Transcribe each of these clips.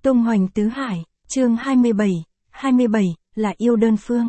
Tung hoành tứ hải, chương 27 là yêu đơn phương.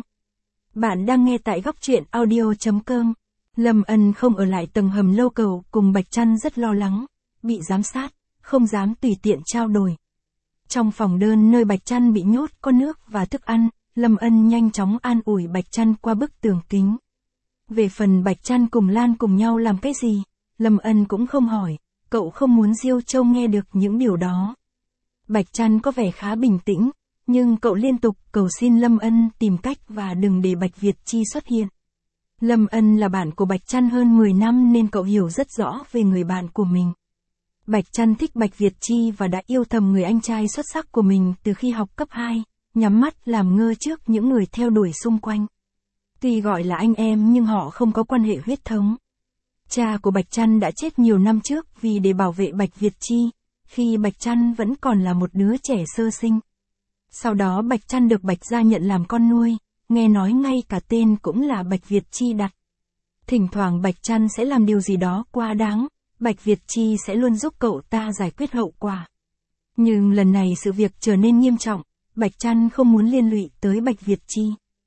Bạn đang nghe tại góc truyện audio.com. Lâm Ân không ở lại tầng hầm lâu cầu cùng Bạch Trăn rất lo lắng, bị giám sát, không dám tùy tiện trao đổi. Trong phòng đơn nơi Bạch Trăn bị nhốt có nước và thức ăn, Lâm Ân nhanh chóng an ủi Bạch Trăn qua bức tường kính. Về phần Bạch Trăn cùng Lan cùng nhau làm cái gì, Lâm Ân cũng không hỏi, cậu không muốn Diêu Châu nghe được những điều đó. Bạch Trăn có vẻ khá bình tĩnh, nhưng cậu liên tục cầu xin Lâm Ân tìm cách và đừng để Bạch Việt Chi xuất hiện. Lâm Ân là bạn của Bạch Trăn hơn 10 năm nên cậu hiểu rất rõ về người bạn của mình. Bạch Trăn thích Bạch Việt Chi và đã yêu thầm người anh trai xuất sắc của mình từ khi học cấp 2, nhắm mắt làm ngơ trước những người theo đuổi xung quanh. Tuy gọi là anh em nhưng họ không có quan hệ huyết thống. Cha của Bạch Trăn đã chết nhiều năm trước vì để bảo vệ Bạch Việt Chi, khi Bạch Trăn vẫn còn là một đứa trẻ sơ sinh. Sau đó Bạch Trăn được Bạch gia nhận làm con nuôi, nghe nói ngay cả tên cũng là Bạch Việt Chi đặt. Thỉnh thoảng Bạch Trăn sẽ làm điều gì đó quá đáng, Bạch Việt Chi sẽ luôn giúp cậu ta giải quyết hậu quả. Nhưng lần này sự việc trở nên nghiêm trọng, Bạch Trăn không muốn liên lụy tới Bạch Việt Chi.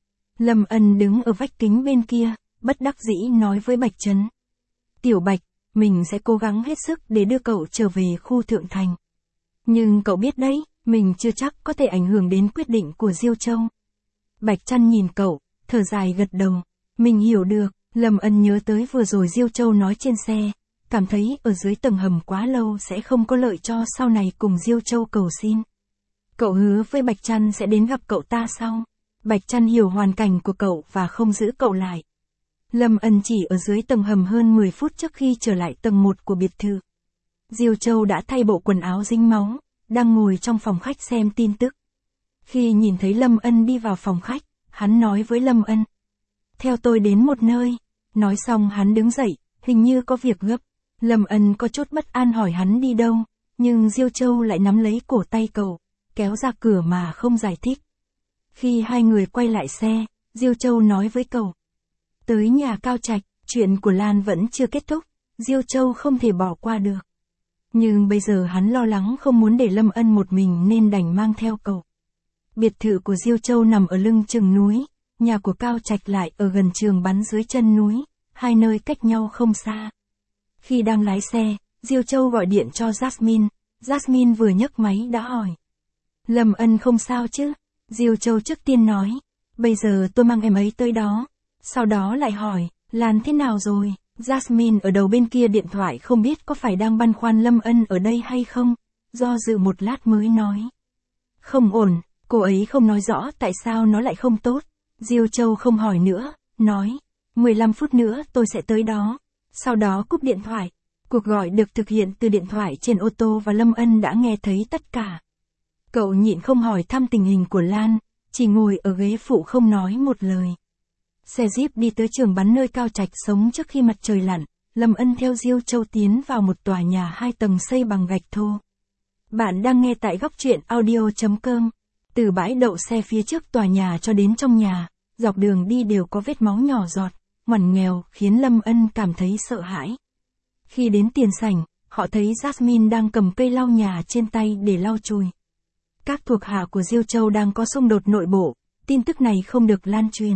Lâm Ân đứng ở vách kính bên kia, bất đắc dĩ nói với Bạch Trấn. Tiểu Bạch, mình sẽ cố gắng hết sức để đưa cậu trở về khu thượng thành. Nhưng cậu biết đấy, mình chưa chắc có thể ảnh hưởng đến quyết định của Diêu Châu. Bạch Trăn nhìn cậu, thở dài gật đầu. Mình hiểu được, Lâm Ân nhớ tới vừa rồi Diêu Châu nói trên xe, cảm thấy ở dưới tầng hầm quá lâu sẽ không có lợi cho sau này cùng Diêu Châu cầu xin. Cậu hứa với Bạch Trăn sẽ đến gặp cậu ta sau. Bạch Trăn hiểu hoàn cảnh của cậu và không giữ cậu lại. Lâm Ân chỉ ở dưới tầng hầm hơn 10 phút trước khi trở lại tầng 1 của biệt thự. Diêu Châu đã thay bộ quần áo dính máu, đang ngồi trong phòng khách xem tin tức. Khi nhìn thấy Lâm Ân đi vào phòng khách, hắn nói với Lâm Ân. Theo tôi đến một nơi. Nói xong hắn đứng dậy, hình như có việc gấp. Lâm Ân có chút bất an hỏi hắn đi đâu, nhưng Diêu Châu lại nắm lấy cổ tay cậu, kéo ra cửa mà không giải thích. Khi hai người quay lại xe, Diêu Châu nói với cậu. Tới nhà Cao Trạch, chuyện của Lan vẫn chưa kết thúc, Diêu Châu không thể bỏ qua được. Nhưng bây giờ hắn lo lắng không muốn để Lâm Ân một mình nên đành mang theo cậu. Biệt thự của Diêu Châu nằm ở lưng chừng núi, nhà của Cao Trạch lại ở gần trường bắn dưới chân núi, hai nơi cách nhau không xa. Khi đang lái xe, Diêu Châu gọi điện cho Jasmine, Jasmine vừa nhấc máy đã hỏi. Lâm Ân không sao chứ? Diêu Châu trước tiên nói, bây giờ tôi mang em ấy tới đó. Sau đó lại hỏi, Lan thế nào rồi? Jasmine ở đầu bên kia điện thoại không biết có phải đang băn khoăn Lâm Ân ở đây hay không, do dự một lát mới nói. Không ổn, cô ấy không nói rõ tại sao nó lại không tốt. Diêu Châu không hỏi nữa, nói, 15 phút nữa tôi sẽ tới đó. Sau đó cúp điện thoại. Cuộc gọi được thực hiện từ điện thoại trên ô tô và Lâm Ân đã nghe thấy tất cả. Cậu nhịn không hỏi thăm tình hình của Lan, chỉ ngồi ở ghế phụ không nói một lời. Xe Jeep đi tới trường bắn nơi Cao Trạch sống trước khi mặt trời lặn, Lâm Ân theo Diêu Châu tiến vào một tòa nhà 2 tầng xây bằng gạch thô. Bạn đang nghe tại góc truyện audio.com. Từ bãi đậu xe phía trước tòa nhà cho đến trong nhà, dọc đường đi đều có vết máu nhỏ giọt, ngoằn nghèo khiến Lâm Ân cảm thấy sợ hãi. Khi đến tiền sảnh, họ thấy Jasmine đang cầm cây lau nhà trên tay để lau chùi. Các thuộc hạ của Diêu Châu đang có xung đột nội bộ, tin tức này không được lan truyền.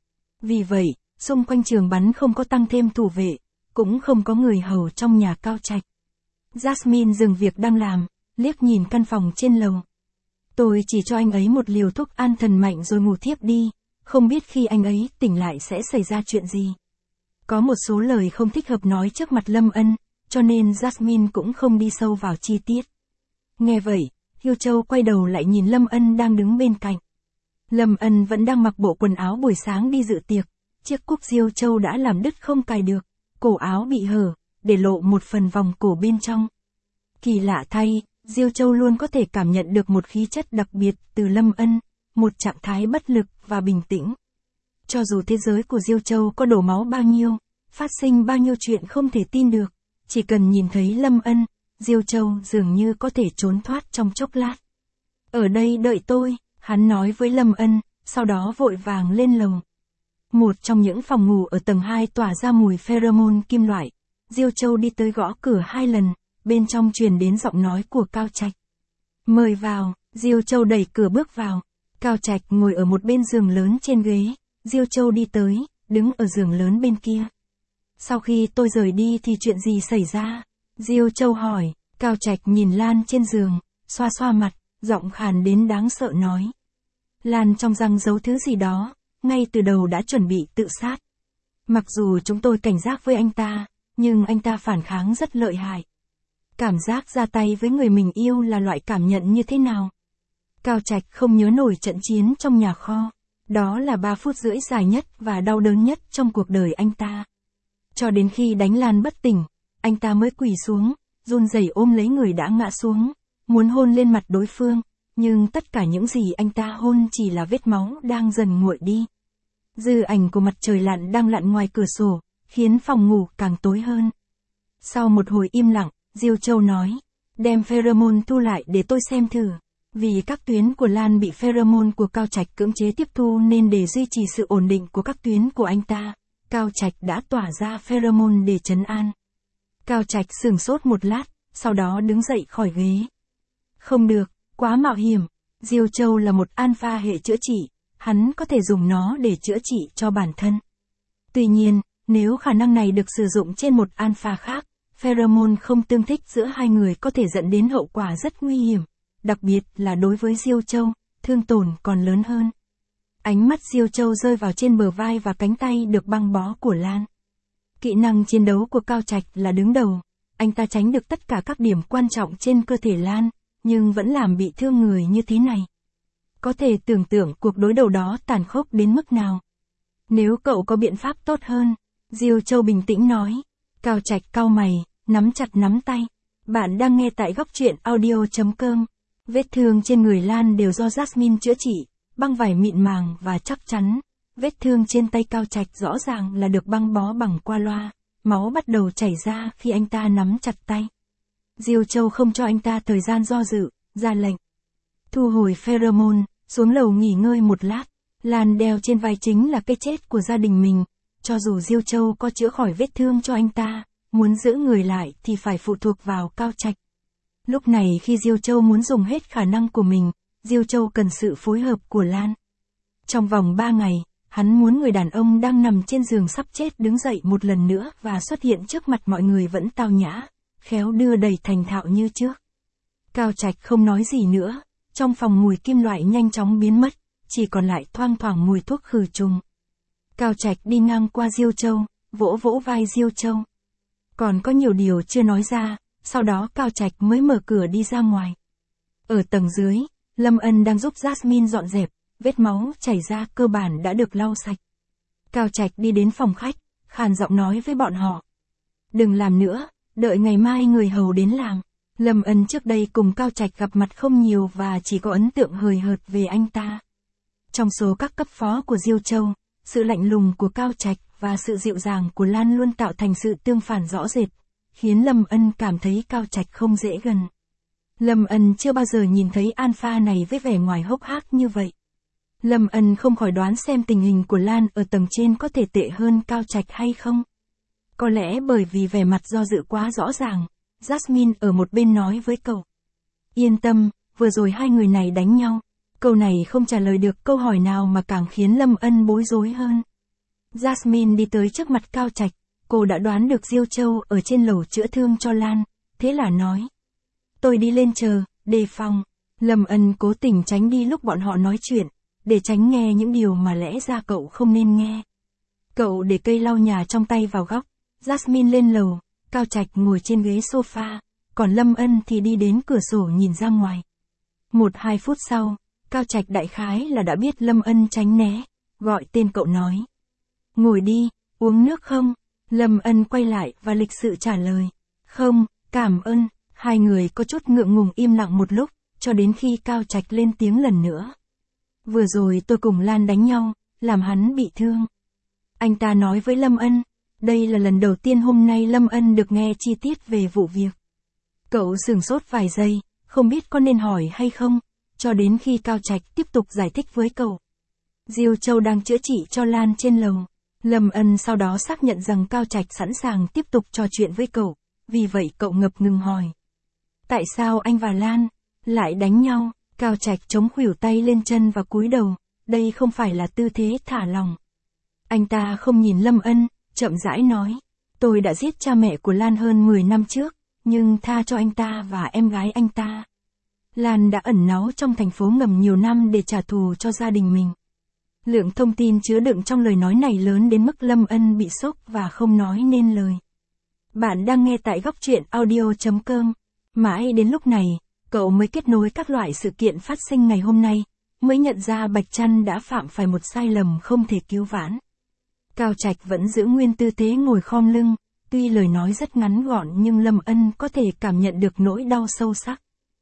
Vì vậy, xung quanh trường bắn không có tăng thêm thủ vệ, cũng không có người hầu trong nhà Cao Trạch. Jasmine dừng việc đang làm, liếc nhìn căn phòng trên lầu. Tôi chỉ cho anh ấy một liều thuốc an thần mạnh rồi ngủ thiếp đi, không biết khi anh ấy tỉnh lại sẽ xảy ra chuyện gì. Có một số lời không thích hợp nói trước mặt Lâm Ân, cho nên Jasmine cũng không đi sâu vào chi tiết. Nghe vậy, Diêu Châu quay đầu lại nhìn Lâm Ân đang đứng bên cạnh. Lâm Ân vẫn đang mặc bộ quần áo buổi sáng đi dự tiệc, chiếc cúc Diêu Châu đã làm đứt không cài được, cổ áo bị hở, để lộ một phần vòng cổ bên trong. Kỳ lạ thay, Diêu Châu luôn có thể cảm nhận được một khí chất đặc biệt từ Lâm Ân, một trạng thái bất lực và bình tĩnh. Cho dù thế giới của Diêu Châu có đổ máu bao nhiêu, phát sinh bao nhiêu chuyện không thể tin được, chỉ cần nhìn thấy Lâm Ân, Diêu Châu dường như có thể trốn thoát trong chốc lát. Ở đây đợi tôi, hắn nói với Lâm Ân, sau đó vội vàng lên lầu. Một trong những phòng ngủ ở tầng 2 tỏa ra mùi pheromone kim loại. Diêu Châu đi tới gõ cửa 2 lần, bên trong truyền đến giọng nói của Cao Trạch. Mời vào, Diêu Châu đẩy cửa bước vào. Cao Trạch ngồi ở một bên giường lớn trên ghế. Diêu Châu đi tới, đứng ở giường lớn bên kia. Sau khi tôi rời đi thì chuyện gì xảy ra? Diêu Châu hỏi. Cao Trạch nhìn Lan trên giường, xoa xoa mặt, giọng khàn đến đáng sợ nói. Lan trong răng giấu thứ gì đó, ngay từ đầu đã chuẩn bị tự sát. Mặc dù chúng tôi cảnh giác với anh ta, nhưng anh ta phản kháng rất lợi hại. Cảm giác ra tay với người mình yêu là loại cảm nhận như thế nào? Cao Trạch không nhớ nổi trận chiến trong nhà kho. Đó là 3 phút rưỡi dài nhất và đau đớn nhất trong cuộc đời anh ta. Cho đến khi đánh Lan bất tỉnh, anh ta mới quỳ xuống, run rẩy ôm lấy người đã ngã xuống, muốn hôn lên mặt đối phương, nhưng tất cả những gì anh ta hôn chỉ là vết máu đang dần nguội đi. Dư ảnh của mặt trời lặn đang lặn ngoài cửa sổ, khiến phòng ngủ càng tối hơn. Sau một hồi im lặng, Diêu Châu nói, đem pheromone thu lại để tôi xem thử. Vì các tuyến của Lan bị pheromone của Cao Trạch cưỡng chế tiếp thu nên để duy trì sự ổn định của các tuyến của anh ta, Cao Trạch đã tỏa ra pheromone để trấn an. Cao Trạch sửng sốt một lát, sau đó đứng dậy khỏi ghế. Không được, quá mạo hiểm. Diêu Châu là một alpha hệ chữa trị, hắn có thể dùng nó để chữa trị cho bản thân. Tuy nhiên, nếu khả năng này được sử dụng trên một alpha khác, pheromone không tương thích giữa hai người có thể dẫn đến hậu quả rất nguy hiểm, đặc biệt là đối với Diêu Châu, thương tổn còn lớn hơn. Ánh mắt Diêu Châu rơi vào trên bờ vai và cánh tay được băng bó của Lan. Kỹ năng chiến đấu của Cao Trạch là đứng đầu, anh ta tránh được tất cả các điểm quan trọng trên cơ thể Lan, nhưng vẫn làm bị thương người như thế này. Có thể tưởng tượng cuộc đối đầu đó tàn khốc đến mức nào. Nếu cậu có biện pháp tốt hơn, Diêu Châu bình tĩnh nói. Cao Trạch cau mày, nắm chặt nắm tay. Bạn đang nghe tại góc truyện audio.com. Vết thương trên người Lan đều do Jasmine chữa trị, băng vải mịn màng và chắc chắn. Vết thương trên tay Cao Trạch rõ ràng là được băng bó bằng qua loa, máu bắt đầu chảy ra khi anh ta nắm chặt tay. Diêu Châu không cho anh ta thời gian do dự, ra lệnh. Thu hồi pheromone, xuống lầu nghỉ ngơi một lát. Lan đeo trên vai chính là cái chết của gia đình mình. Cho dù Diêu Châu có chữa khỏi vết thương cho anh ta, muốn giữ người lại thì phải phụ thuộc vào Cao Trạch. Lúc này khi Diêu Châu muốn dùng hết khả năng của mình, Diêu Châu cần sự phối hợp của Lan. Trong vòng 3 ngày, hắn muốn người đàn ông đang nằm trên giường sắp chết đứng dậy một lần nữa và xuất hiện trước mặt mọi người vẫn tao nhã, khéo đưa đầy thành thạo như trước. Cao Trạch không nói gì nữa, trong phòng mùi kim loại nhanh chóng biến mất, chỉ còn lại thoang thoảng mùi thuốc khử trùng. Cao Trạch đi ngang qua Diêu Châu, vỗ vỗ vai Diêu Châu. Còn có nhiều điều chưa nói ra, sau đó Cao Trạch mới mở cửa đi ra ngoài. Ở tầng dưới, Lâm Ân đang giúp Jasmine dọn dẹp, vết máu chảy ra cơ bản đã được lau sạch. Cao Trạch đi đến phòng khách, khàn giọng nói với bọn họ. Đừng làm nữa, đợi ngày mai người hầu đến làm. Lâm Ân trước đây cùng Cao Trạch gặp mặt không nhiều và chỉ có ấn tượng hời hợt về anh ta. Trong số các cấp phó của Diêu Châu, sự lạnh lùng của Cao Trạch và sự dịu dàng của Lan luôn tạo thành sự tương phản rõ rệt, khiến Lâm Ân cảm thấy Cao Trạch không dễ gần. Lâm Ân chưa bao giờ nhìn thấy alpha này với vẻ ngoài hốc hác như vậy. Lâm Ân không khỏi đoán xem tình hình của Lan ở tầng trên có thể tệ hơn Cao Trạch hay không. Có lẽ bởi vì vẻ mặt do dự quá rõ ràng, Jasmine ở một bên nói với cậu. Yên tâm, vừa rồi hai người này đánh nhau. Câu này không trả lời được câu hỏi nào mà càng khiến Lâm Ân bối rối hơn. Jasmine đi tới trước mặt Cao Trạch, cô đã đoán được Diêu Châu ở trên lầu chữa thương cho Lan, thế là nói. Tôi đi lên chờ, đề phòng. Lâm Ân cố tình tránh đi lúc bọn họ nói chuyện, để tránh nghe những điều mà lẽ ra cậu không nên nghe. Cậu để cây lau nhà trong tay vào góc, Jasmine lên lầu, Cao Trạch ngồi trên ghế sofa, còn Lâm Ân thì đi đến cửa sổ nhìn ra ngoài. 1-2 phút sau, Cao Trạch đại khái là đã biết Lâm Ân tránh né, gọi tên cậu nói. Ngồi đi, uống nước không? Lâm Ân quay lại và lịch sự trả lời. Không, cảm ơn. Hai người có chút ngượng ngùng im lặng một lúc, cho đến khi Cao Trạch lên tiếng lần nữa. Vừa rồi tôi cùng Lan đánh nhau, làm hắn bị thương. Anh ta nói với Lâm Ân. Đây là lần đầu tiên hôm nay Lâm Ân được nghe chi tiết về vụ việc. Cậu sửng sốt vài giây, không biết có nên hỏi hay không, cho đến khi Cao Trạch tiếp tục giải thích với cậu. Diêu Châu đang chữa trị cho Lan trên lầu. Lâm Ân sau đó xác nhận rằng Cao Trạch sẵn sàng tiếp tục trò chuyện với cậu, vì vậy cậu ngập ngừng hỏi. Tại sao anh và Lan lại đánh nhau? Cao Trạch chống khuỷu tay lên chân và cúi đầu, đây không phải là tư thế thả lòng. Anh ta không nhìn Lâm Ân, chậm rãi nói, tôi đã giết cha mẹ của Lan hơn 10 năm trước, nhưng tha cho anh ta và em gái anh ta. Lan đã ẩn náu trong thành phố ngầm nhiều năm để trả thù cho gia đình mình. Lượng thông tin chứa đựng trong lời nói này lớn đến mức Lâm Ân bị sốc và không nói nên lời. Bạn đang nghe tại Góc Truyện Audio.com. Mãi đến lúc này, cậu mới kết nối các loại sự kiện phát sinh ngày hôm nay, mới nhận ra Bạch Trăn đã phạm phải một sai lầm không thể cứu vãn. Cao Trạch vẫn giữ nguyên tư thế ngồi khom lưng, tuy lời nói rất ngắn gọn nhưng Lâm Ân có thể cảm nhận được nỗi đau sâu sắc.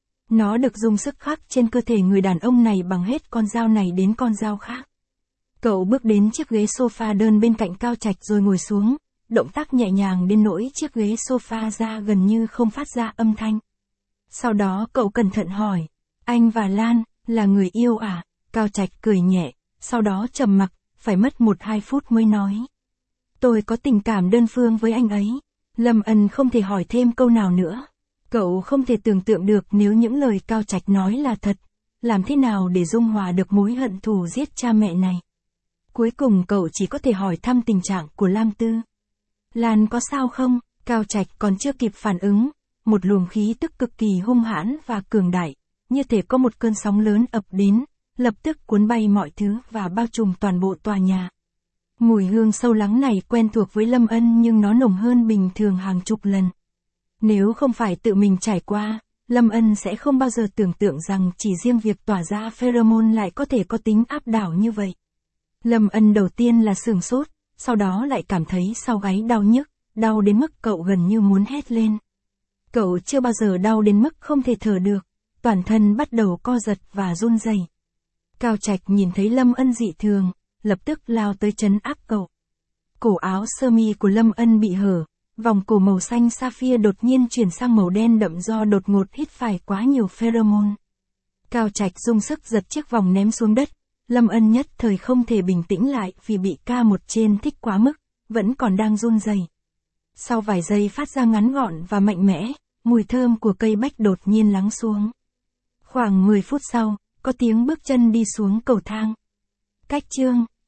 Nó được dùng sức khắc trên cơ thể người đàn ông này bằng hết con dao này đến con dao khác. Cậu bước đến chiếc ghế sofa đơn bên cạnh Cao Trạch rồi ngồi xuống, động tác nhẹ nhàng đến nỗi chiếc ghế sofa ra gần như không phát ra âm thanh. Sau đó cậu cẩn thận hỏi, anh và Lan, là người yêu à? Cao Trạch cười nhẹ, sau đó trầm mặc, phải mất 1-2 phút mới nói. Tôi có tình cảm đơn phương với anh ấy. Lâm Ân không thể hỏi thêm câu nào nữa. Cậu không thể tưởng tượng được nếu những lời Cao Trạch nói là thật, làm thế nào để dung hòa được mối hận thù giết cha mẹ này. Cuối cùng cậu chỉ có thể hỏi thăm tình trạng của Lam Tư. Lan có sao không? Cao Trạch còn chưa kịp phản ứng, một luồng khí tức cực kỳ hung hãn và cường đại, như thể có một cơn sóng lớn ập đến, lập tức cuốn bay mọi thứ và bao trùm toàn bộ tòa nhà. Mùi hương sâu lắng này quen thuộc với Lâm Ân nhưng nó nồng hơn bình thường hàng chục lần. Nếu không phải tự mình trải qua, Lâm Ân sẽ không bao giờ tưởng tượng rằng chỉ riêng việc tỏa ra pheromone lại có thể có tính áp đảo như vậy. Lâm Ân đầu tiên là sửng sốt, sau đó lại cảm thấy sau gáy đau nhức, đau đến mức cậu gần như muốn hét lên. Cậu chưa bao giờ đau đến mức không thể thở được, toàn thân bắt đầu co giật và run rẩy. Cao Trạch nhìn thấy Lâm Ân dị thường, lập tức lao tới trấn áp cậu. Cổ áo sơ mi của Lâm Ân bị hở, vòng cổ màu xanh sapphire đột nhiên chuyển sang màu đen đậm do đột ngột hít phải quá nhiều pheromone. Cao Trạch dùng sức giật chiếc vòng ném xuống đất, Lâm Ân nhất thời không thể bình tĩnh lại vì bị K1 trên thích quá mức, vẫn còn đang run rẩy. Sau vài giây phát ra ngắn gọn và mạnh mẽ, mùi thơm của cây bách đột nhiên lắng xuống. Khoảng 10 phút sau, có tiếng bước chân đi xuống cầu thang. Cách chương